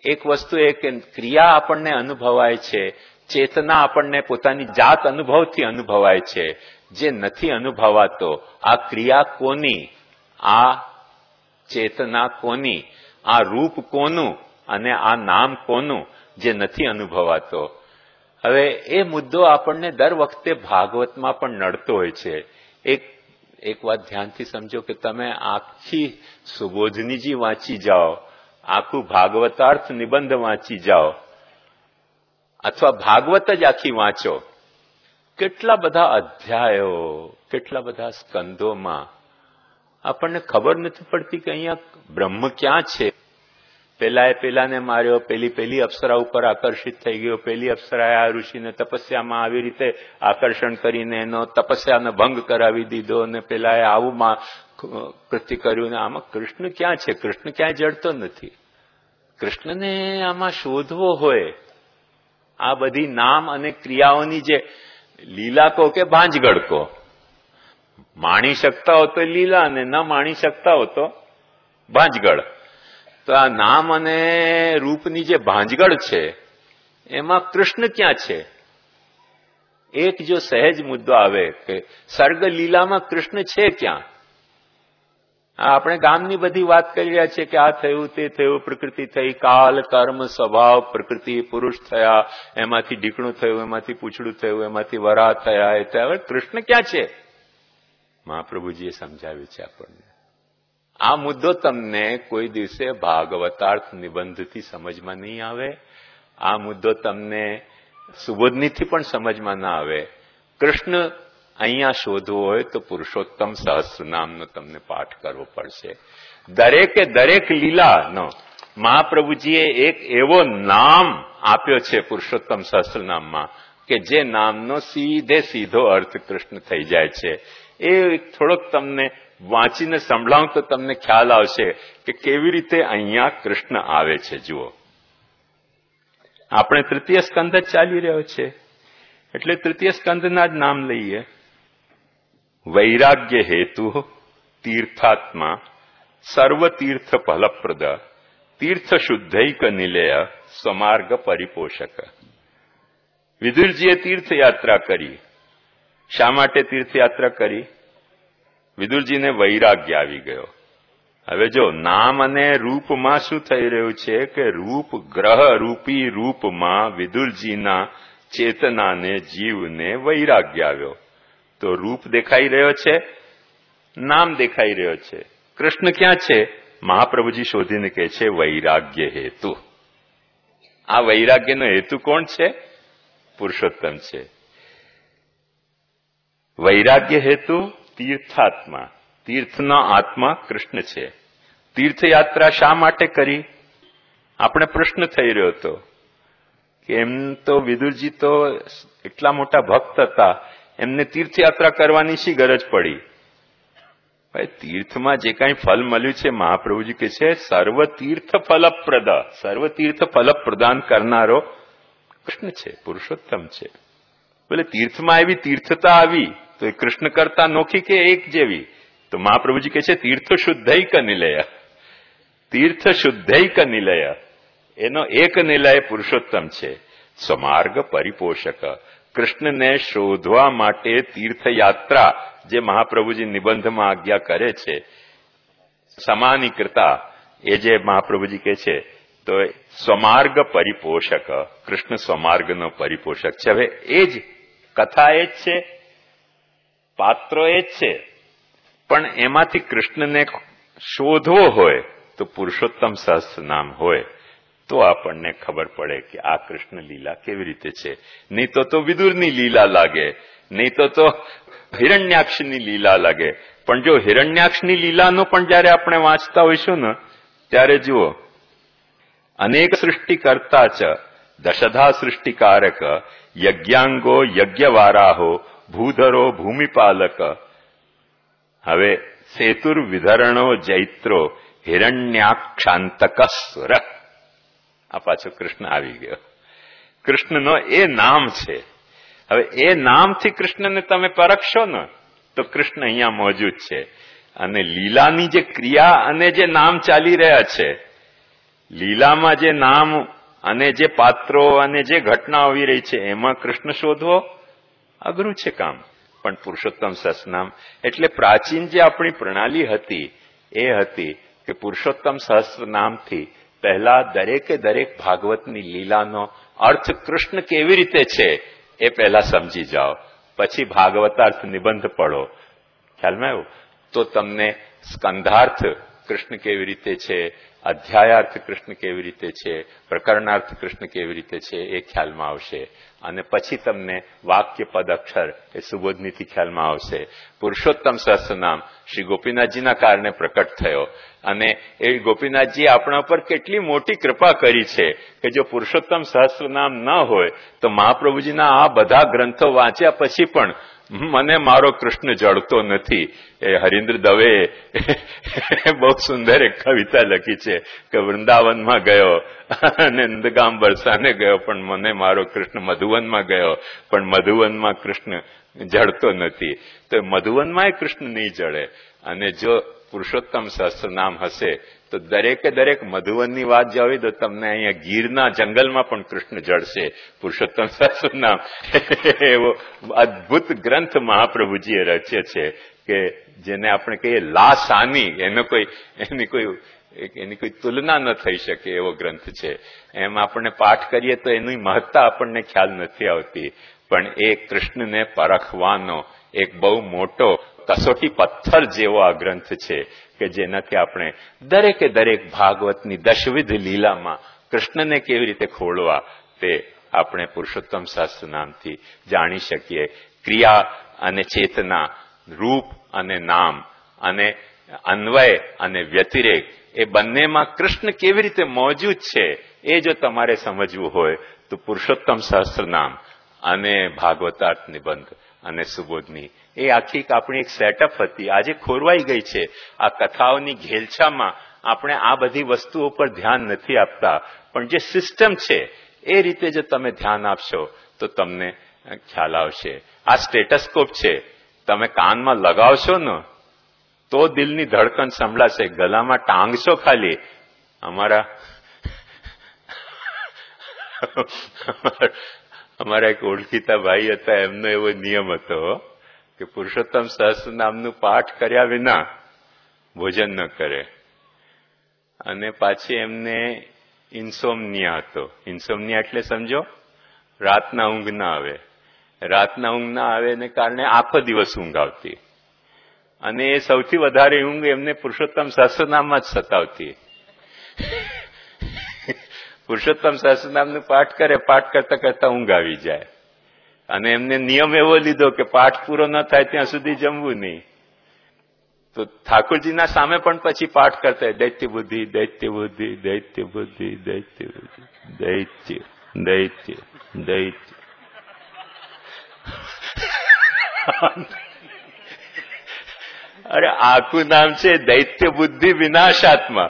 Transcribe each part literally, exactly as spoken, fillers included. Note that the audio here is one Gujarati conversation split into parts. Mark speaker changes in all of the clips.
Speaker 1: એક વસ્તુ એ કે ક્રિયા આપણને અનુભવાય છે, ચેતના આપણને પોતાની જાત અનુભવથી અનુભવાય છે. જે નથી અનુભવાતો, આ ક્રિયા કોની, આ ચેતના કોની, આ રૂપ કોનું અને આ નામ કોનું, જે નથી અનુભવાતો. હવે એ મુદ્દો આપણને દર વખતે ભાગવતમાં પણ નડતો હોય છે. એક એક વાત ધ્યાનથી સમજો કે તમે આખી સુબોધનીજી વાંચી જાઓ, આખું ભાગવતાર્થ નિબંધ વાંચી જાઓ, અથવા ભાગવત જ આખી વાંચો, કેટલા બધા અધ્યાયો, કેટલા બધા સ્કંદોમાં આપણને ખબર નથી પડતી કે અહીંયા બ્રહ્મ ક્યાં છે. પેલા એ પેલાને માર્યો, પેલી પેલી અપ્સરા ઉપર આકર્ષિત થઈ ગયો, પેલી અપ્સરાએ આ ઋષિને તપસ્યામાં આવી રીતે આકર્ષણ કરીને એનો તપસ્યાનો ભંગ કરાવી દીધો, અને પેલાએ આવું કૃત્ય કર્યું. ને આમાં કૃષ્ણ ક્યાં છે? કૃષ્ણ ક્યાંય જડતો નથી. કૃષ્ણને આમાં શોધવો હોય, આ બધી નામ અને ક્રિયાઓની જે લીલા કહો કે ભાંજગડ કહો, માણી શકતા હો તો લીલા અને ન માણી શકતા હો તો ભાંજગડ. તો આ નામ અને રૂપની જે ભાંજગડ છે એમાં કૃષ્ણ ક્યાં છે? એક જો સહેજ મુદ્દો આવે કે સર્ગ લીલામાં કૃષ્ણ છે ક્યાં? આપણે ગામની બધી વાત કરી રહ્યા છીએ કે આ થયું, તે થયું, પ્રકૃતિ થઈ, કાલ, કર્મ, સ્વભાવ, પ્રકૃતિ, પુરુષ થયા, એમાંથી ઢીકણું થયું, એમાંથી પૂછડું થયું, એમાંથી વરા થયા. એ થયા. કૃષ્ણ ક્યાં છે? મહાપ્રભુજીએ સમજાવ્યું છે આપણને. આ મુદ્દો તમને કોઈ દિવસે ભાગવતાર્થ નિબંધથી સમજમાં નહીં આવે. આ મુદ્દો તમને સુબોધનીથી પણ સમજમાં ના આવે. કૃષ્ણ અહીંયા શોધવો હોય તો પુરુષોત્તમ સહસ્રનામનો તમને પાઠ કરવો પડશે. દરેકે દરેક લીલાનો મહાપ્રભુજીએ એક એવો નામ આપ્યો છે પુરુષોત્તમ સહસ્રનામમાં કે જે નામનો સીધે સીધો અર્થ કૃષ્ણ થઈ જાય છે. એ થોડોક તમને વાંચીને સંભળાવું તો તમને ખ્યાલ આવશે કે કેવી રીતે અહીંયા કૃષ્ણ આવે છે. જુઓ, આપણે તૃતીય સ્કંદ જ ચાલી રહ્યો છે એટલે તૃતીય સ્કંદના જ નામ લઈએ. વૈરાગ્ય હેતુ તીર્થાત્મા સર્વ તીર્થ ફલપ્રદ તીર્થ શુદ્ધૈક નિલય સ્વમાર્ગ પરિપોષક. વિદુરજીએ તીર્થયાત્રા કરી. શા માટે તીર્થયાત્રા કરી? વિદુરજીને વૈરાગ્ય આવી ગયો. હવે જો નામ અને રૂપમાં શું થઈ રહ્યું છે કે રૂપ ગ્રહ રૂપી રૂપમાં વિદુરજીના ચેતનાને જીવને વૈરાગ્ય આવ્યો. તો રૂપ દેખાઈ રહ્યો છે, નામ દેખાઈ રહ્યો છે. કૃષ્ણ ક્યાં છે? મહાપ્રભુજી શોધીને કહે છે વૈરાગ્ય હેતુ. આ વૈરાગ્યનો હેતુ કોણ છે? પુરુષોત્તમ છે. વૈરાગ્ય હેતુ તીર્થાત્મા, તીર્થનો આત્મા કૃષ્ણ છે. તીર્થયાત્રા શા માટે કરી? આપણે પ્રશ્ન થઈ રહ્યો હતો કે એમ તો વિદુરજી તો એટલા મોટા ભક્ત હતા, એમને તીર્થયાત્રા કરવાની શી ગરજ પડી? ભાઈ, તીર્થમાં જે કાંઈ ફલ મળ્યું છે, મહાપ્રભુજી કહે છે સર્વ તીર્થ ફલપ્રદ, સર્વ તીર્થ ફલ પ્રદાન કરનારો કૃષ્ણ છે, પુરુષોત્તમ છે. બોલે તીર્થમાં એવી તીર્થતા આવી તો એ કૃષ્ણ કરતા નોખી કે એક જેવી? તો મહાપ્રભુજી કહે છે તીર્થ શુદ્ધૈક નિલય, તીર્થ શુદ્ધૈક નિલય, એનો એક નિલય પુરુષોત્તમ છે. સ્વમાર્ગ પરિપોષક, કૃષ્ણને શોધવા માટે તીર્થયાત્રા જે મહાપ્રભુજી નિબંધમાં આજ્ઞા કરે છે, સમાનીકૃતા, એ જે મહાપ્રભુજી કહે છે તો સ્વમાર્ગ પરિપોષક, કૃષ્ણ સ્વમાર્ગનો પરિપોષક છે. હવે એ જ કથા એ જ છે, પાત્રો એ જ છે, પણ એમાંથી કૃષ્ણને શોધવો હોય તો પુરુષોત્તમ સહસ્ર નામ હોય તો આપણને ખબર પડે કે આ કૃષ્ણ લીલા કેવી રીતે છે. નહીં તો તો વિદુરની લીલા લાગે, નહીં તો તો હિરણ્યાક્ષની લીલા લાગે. પણ જો હિરણ્યાક્ષની લીલાનો પણ જયારે આપણે વાંચતા હોઈશું ને ત્યારે જુઓ, અનેક સૃષ્ટિ કરતા ચ દશધા સૃષ્ટિકારક યજ્ઞાંગો યજ્ઞવારાહો ભૂધરો ભૂમિપાલક. હવે સેતુર વિધરણો જૈત્રો હિરણ્યાક્ષાંતક સુર. આ પાછો કૃષ્ણ આવી ગયો. કૃષ્ણનો એ નામ છે. હવે એ નામથી કૃષ્ણને તમે પરખશો ને તો કૃષ્ણ અહીંયા મોજૂદ છે. અને લીલાની જે ક્રિયા અને જે નામ ચાલી રહ્યા છે લીલામાં જે નામ અને જે પાત્રો અને જે ઘટના આવી રહી છે એમાં કૃષ્ણ શોધવો અઘરું છે કામ. પણ પુરુષોત્તમ સહસ્રનામ એટલે પ્રાચીન જે આપણી પ્રણાલી હતી એ હતી કે પુરુષોત્તમ સહસ્રનામથી પહેલા દરેકે દરેક ભાગવતની લીલાનો અર્થ કૃષ્ણ કેવી રીતે છે એ પહેલા સમજી જાઓ, પછી ભાગવતાર્થ નિબંધ પડો. ખ્યાલમાં આવ્યું? તો તમને સ્કંધાર્થ કૃષ્ણ કેવી રીતે છે, અધ્યાયાર્થ કૃષ્ણ કેવી રીતે છે, પ્રકરણાર્થ કૃષ્ણ કેવી રીતે છે એ ખ્યાલમાં આવશે. અને પછી તમને વાક્ય પદ અક્ષર એ સુબોધનીથી ખ્યાલમાં આવશે. પુરુષોત્તમ સહસ્રનામ શ્રી ગોપીનાથજીના કારણે પ્રકટ થયો અને એ ગોપીનાથજી આપણા પર કેટલી મોટી કૃપા કરી છે કે જો પુરુષોત્તમ સહસ્રનામ ન હોય તો મહાપ્રભુજીના આ બધા ગ્રંથો વાંચ્યા પછી પણ મને મારો કૃષ્ણ જડતો નથી. એ હરીન્દ્ર દવે બહુ સુંદર એક કવિતા લખી છે કે વૃંદાવનમાં ગયો અને નંદગામ બરસાને ગયો પણ મને મારો કૃષ્ણ મધુવનમાં ગયો પણ મધુવનમાં કૃષ્ણ જડતો નથી. તો મધુવનમાં કૃષ્ણ નહીં જડે. અને જો પુરુષોત્તમ સહસ્રનામ હશે તો દરેકે દરેક મધુવનની વાત જ આવી તો તમને અહીંયા ગીરના જંગલમાં પણ કૃષ્ણ જળશે. પુરુષોત્તમ સહસ્રનામ એવો અદભુત ગ્રંથ મહાપ્રભુજીએ રચ્યો છે કે જેને આપણે કહીએ લાસાની, એનો કોઈ એની કોઈ એની કોઈ તુલના ન થઈ શકે એવો ગ્રંથ છે. એમ આપણે પાઠ કરીએ તો એની મહત્તા આપણને ખ્યાલ નથી આવતી, પણ એ કૃષ્ણને પરખવાનો એક બહુ મોટો કસોટી પથ્થર જેવો આ ગ્રંથ છે કે જેનાથી આપણે દરેકે દરેક ભાગવતની દશવિધ લીલામાં કૃષ્ણને કેવી રીતે ખોળવા તે આપણે પુરુષોત્તમ સહસ્રનામથી જાણી શકીએ. ક્રિયા અને ચેતના, રૂપ અને નામ અને અન્વય અને વ્યતિરેક એ બંનેમાં કૃષ્ણ કેવી રીતે મોજૂદ છે એ જો તમારે સમજવું હોય તો પુરુષોત્તમ સહસ્રનામ અને ભાગવતાર્થ નિબંધ અને સુબોધની એ આખી આપણી એક સેટઅપ હતી, આજે ખોરવાઈ ગઈ છે. આ કથાઓની ઘેલછામાં આપણે આ બધી વસ્તુઓ પર ધ્યાન નથી આપતા, પણ જે સિસ્ટમ છે એ રીતે જો તમે ધ્યાન આપશો તો તમને ખ્યાલ આવશે. આ સ્ટેટસ્કોપ છે, તમે કાનમાં લગાવશો ને તો દિલની ધડકન સંભળાશે, ગલામાં ટાંગશો ખાલી. અમારા અમારા એક ઓળખીતા ભાઈ હતા, એમનો એવો નિયમ હતો કે પુરુષોત્તમ સહસ્રનામનું પાઠ કર્યા વિના ભોજન ન કરે. અને પાછી એમને ઇન્સોમનિયા હતો. ઇન્સોમનિયા એટલે સમજો, રાતના ઊંઘ ના આવે. રાતના ઊંઘ ના આવે એને કારણે આખો દિવસ ઊંઘ આવતી અને એ સૌથી વધારે ઊંઘ એમને પુરુષોત્તમ સહસ્રનામમાં જ સતાવતી. પુરુષોત્તમ સહસ્રનામનું પાઠ કરે, પાઠ કરતા કરતા ઊંઘ આવી જાય અને એમને નિયમ એવો લીધો કે પાઠ પૂરો ન થાય ત્યાં સુધી જમવું નહીં. તો ઠાકોરજીના સામે પણ પછી પાઠ કરતા દૈત્ય બુદ્ધિ, દૈત્ય બુદ્ધિ, દૈત્ય બુદ્ધિ, દૈત્ય બુદ્ધિ, દૈત્ય દૈત્ય દૈત્ય. અરે આખું નામ છે દૈત્ય બુદ્ધિ વિનાશાત્મા,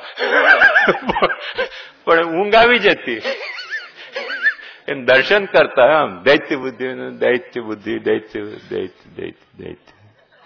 Speaker 1: પણ ઊંઘ આવી જતી. એમ દર્શન કરતા આમ દૈત્ય બુદ્ધિ, દૈત્ય બુદ્ધિ, દૈત્ય દૈત્ય દૈત્ય દૈત્ય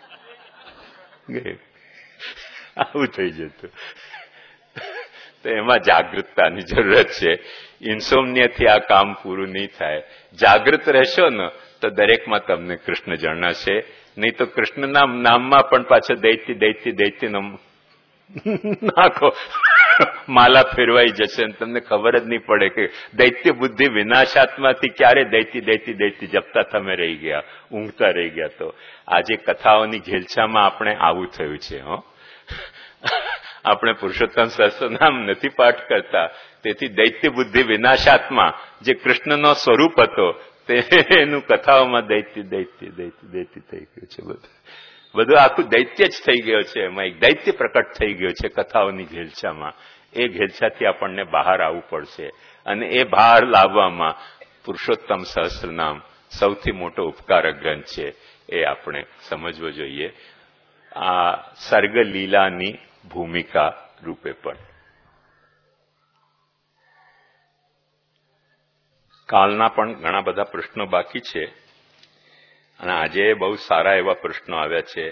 Speaker 1: આવું થઈ જતું. તો એમાં જાગૃતતાની જરૂરત છે. ઇન્સોમનિયાથી આ કામ પૂરું નહીં થાય. જાગૃત રહેશો ને તો દરેકમાં તમને કૃષ્ણ જણાશે. નહીં તો કૃષ્ણના નામમાં પણ પાછો દૈત્ય દૈત્ય દૈત્ય નાખો, માલા ફેરવાઈ જશે અને તમને ખબર જ નહીં પડે કે દૈત્ય બુદ્ધિ વિનાશાત્માથી ક્યારે દૈત્ય દૈત્ય દૈત્ય જપતા તમે રહી ગયા, ઊંઘતા રહી ગયા. તો આજે કથાઓની ઘેલછામાં આપણે આવું થયું છે. હો, આપણે પુરુષોત્તમ સહસ્રનામ નથી પાઠ કરતા, તેથી દૈત્ય બુદ્ધિ વિનાશાત્મા જે કૃષ્ણનો સ્વરૂપ હતો એનું કથાઓમાં દૈત્ય દૈત્ય દૈત્ય દૈત્ય થઈ ગયું છે. બધું બધું આખું દૈત્ય જ થઈ ગયો છે. એમાં એક દૈત્ય પ્રકટ થઈ ગયો છે કથાઓની ઘેલછામાં. એ ઘેલછાથી આપણને બહાર આવવું પડશે અને એ બહાર લાવવામાં પુરુષોત્તમ સહસ્રનામ સૌથી મોટો ઉપકારક ગ્રંથ છે. એ આપણે સમજવો જોઈએ. આ સર્ગ લીલાની ભૂમિકા રૂપે પણ કાલના પણ ઘણા બધા પ્રશ્નો બાકી છે અને આજે બહુ સારા એવા પ્રશ્નો આવ્યા છે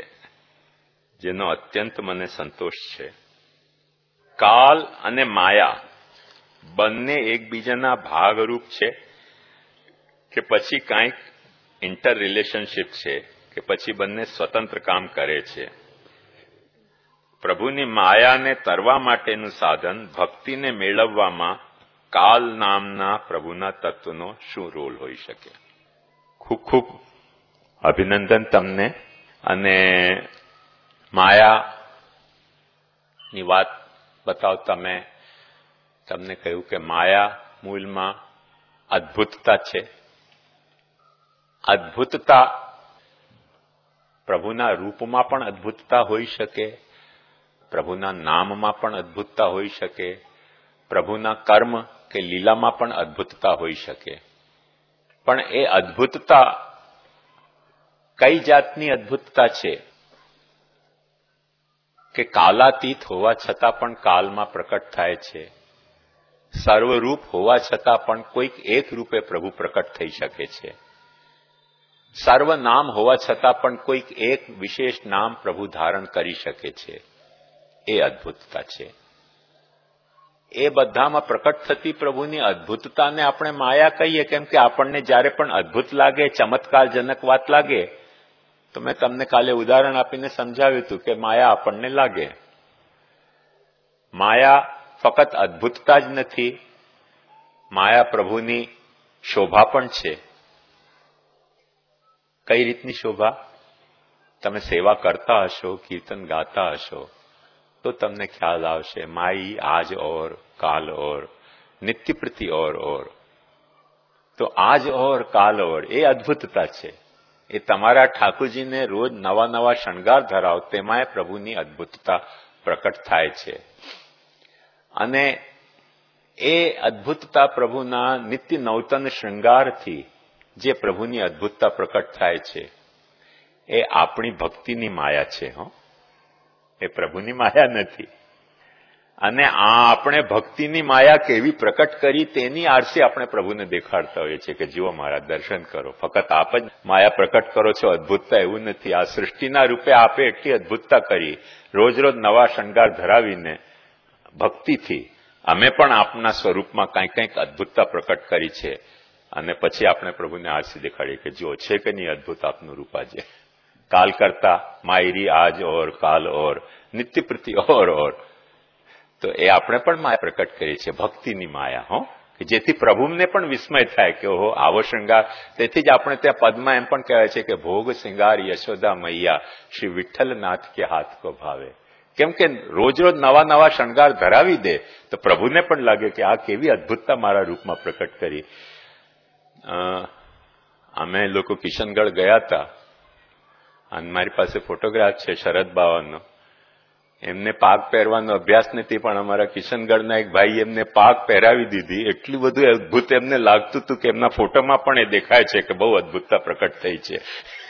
Speaker 1: જેનો અત્યંત મને સંતોષ છે. કાલ અને માયા બંને એકબીજાના ભાગરૂપ છે કે પછી કાંઈક ઇન્ટર રિલેશનશીપ છે કે પછી બંને સ્વતંત્ર કામ કરે છે? પ્રભુની માયાને તરવા માટેનું સાધન ભક્તિને મેળવવામાં કાલ નામના પ્રભુના તત્વનો શું રોલ હોઈ શકે? ખૂબ ખૂબ અભિનંદન તમને. અને માયાની વાત બતાવતા મેં તમને કહ્યું કે માયા મૂળમાં અદ્ભુતતા છે. અદ્ભુતતા પ્રભુના રૂપમાં પણ અદ્ભુતતા હોઈ શકે, પ્રભુના નામમાં પણ અદ્ભુતતા હોઈ શકે, પ્રભુના કર્મ કે લીલામાં પણ અદ્ભુતતા હોઈ શકે. પણ એ અદ્ભુતતા કઈ જાતની અદ્ભુતતા છે કે કાલાતીત હોવા છતાં પણ કાલમાં પ્રકટ થાય છે, સર્વરૂપ હોવા છતાં પણ કોઈક એક રૂપે પ્રભુ પ્રકટ થઈ શકે છે, સર્વનામ હોવા છતાં પણ કોઈક એક વિશેષ નામ પ્રભુ ધારણ કરી શકે છે. એ અદ્ભુતતા છે. એ બધામાં પ્રકટ થતી પ્રભુની અદ્ભુતતાને આપણે માયા કહીએ, કેમ કે આપણને જયારે પણ અદ્ભુત લાગે, ચમત્કારજનક વાત લાગે, તો મેં તમને કાલે ઉદાહરણ આપીને સમજાવ્યું હતું કે માયા આપણને લાગે. માયા ફક્ત અદ્ભુતતા જ નથી, માયા પ્રભુની શોભા પણ છે. કઈ રીતની શોભા? તમે સેવા કરતા હશો, કીર્તન ગાતા હશો તો તમને ખ્યાલ આવશે, માઈ આજ ઓર કાલ ઓર નિત્ય પ્રતિ ઓર ઓર. તો આજ ઓર કાલ ઓર એ અદ્ભુતતા છે. એ તમારા ઠાકોરજીને રોજ નવા નવા શણગાર ધરાવ, તેમાં પ્રભુની અદ્ભુતતા પ્રકટ થાય છે. અને એ અદ્ભુતતા પ્રભુના નિત્ય નવતન શૃંગારથી જે પ્રભુની અદ્ભુતતા પ્રકટ થાય છે, એ આપણી ભક્તિની માયા છે. હો, એ પ્રભુની માયા નથી. અને આ આપણે ભક્તિની માયા કેવી પ્રકટ કરી તેની આરસી આપણે પ્રભુને દેખાડતા હોઈએ છીએ કે જુઓ મારા દર્શન કરો. ફક્ત આપ જ માયા પ્રકટ કરો છો, અદ્ભુતતા એવું નથી. આ સૃષ્ટિના રૂપે આપે એટલી અદ્ભુતતા કરી, રોજ રોજ નવા શણગાર ધરાવીને ભક્તિથી અમે પણ આપના સ્વરૂપમાં કંઈક કંઈક અદ્ભુતતા પ્રકટ કરી છે. અને પછી આપણે પ્રભુને આરસી દેખાડીએ કે જુઓ છે કે નહીં અદ્ભુત આપનું રૂપ આજે. કાલ કરતા માયરી આજ ઓર કાલ ઓર નિત્ય પ્રતિ ઓર ઓર. તો એ આપણે પણ માયા પ્રકટ કરી છે, ભક્તિની માયા. હો, કે જેથી પ્રભુને પણ વિસ્મય થાય કે ઓહો આવો શૃંગાર. તેથી જ આપણે ત્યાં પદમાં એમ પણ કહેવાય છે કે ભોગ શૃંગાર યશોદા મૈયા શ્રી વિઠ્ઠલનાથ કે હાથ કો ભાવે. કેમ કે રોજ રોજ નવા નવા શણગાર ધરાવી દે તો પ્રભુને પણ લાગે કે આ કેવી અદ્ભુતતા મારા રૂપમાં પ્રકટ કરી. અમે લોકો કિશનગઢ ગયા હતા અને મારી પાસે ફોટોગ્રાફ છે શરદ બાવાનો. એમને પાક પહેરવાનો અભ્યાસ નથી, પણ અમારા કિશનગઢના એક ભાઈ એમને પાક પહેરાવી દીધી. એટલું બધું અદભુત એમને લાગતું હતું કે એમના ફોટોમાં પણ એ દેખાય છે કે બહુ અદભુતતા પ્રકટ થઈ છે.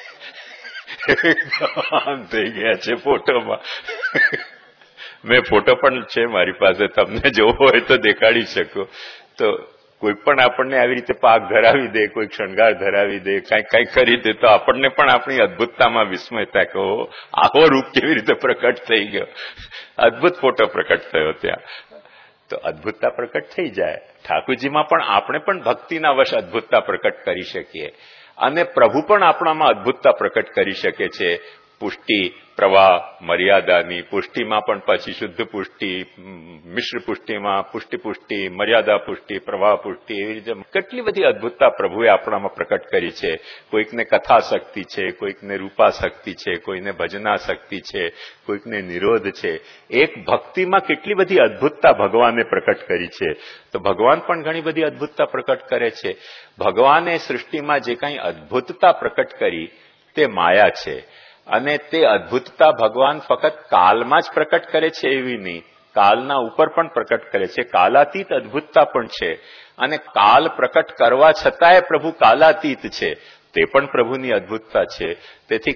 Speaker 1: આમ થઈ ગયા છે ફોટોમાં. મેં ફોટો પણ છે મારી પાસે, તમને જોવો હોય તો દેખાડી શકો. તો કોઈ પણ આપણને આવી રીતે પાક ધરાવી દે, કોઈ શણગાર ધરાવી દે, કંઈક કંઈક કરી દે તો આપણને પણ આપણી અદભુતતામાં વિસ્મય થાય કે આવો રૂપ કેવી રીતે પ્રકટ થઈ ગયો. અદભુત ફોટો પ્રકટ થયો ત્યાં. તો અદભુતતા પ્રકટ થઈ જાય. ઠાકોરજીમાં પણ આપણે પણ ભક્તિના વશ અદભુતતા પ્રકટ કરી શકીએ. અને પ્રભુ પણ આપણામાં અદભુતતા પ્રકટ કરી શકે છે. પુષ્ટિ, પ્રવાહ, મર્યાદાની પુષ્ટિમાં પણ પછી શુદ્ધ પુષ્ટિ, મિશ્ર પુષ્ટિમાં પુષ્ટિ પુષ્ટિ, મર્યાદા પુષ્ટિ, પ્રવાહ પુષ્ટિ, એવી રીતે કેટલી બધી અદભુતતા પ્રભુએ આપણામાં પ્રકટ કરી છે. કોઈકને કથા શક્તિ છે, કોઈકને રૂપા શક્તિ છે, કોઈને ભજના શક્તિ છે, કોઈકને નિરોધ છે. એક ભક્તિમાં કેટલી બધી અદભુતતા ભગવાને પ્રકટ કરી છે. તો ભગવાન પણ ઘણી બધી અદભુતતા પ્રકટ કરે છે. ભગવાને સૃષ્ટિમાં જે કંઈ અદભુતતા પ્રકટ કરી તે માયા છે. અને તે અદભુતતા ભગવાન ફક્ત કાલમાં જ પ્રકટ કરે છે એવી નહીં, કાલના ઉપર પણ પ્રકટ કરે છે. કાલાતીત અદભુતતા પણ છે. અને કાલ પ્રકટ કરવા છતાંય પ્રભુ કાલાતીત છે, તે પણ પ્રભુની અદભુતતા છે. તેથી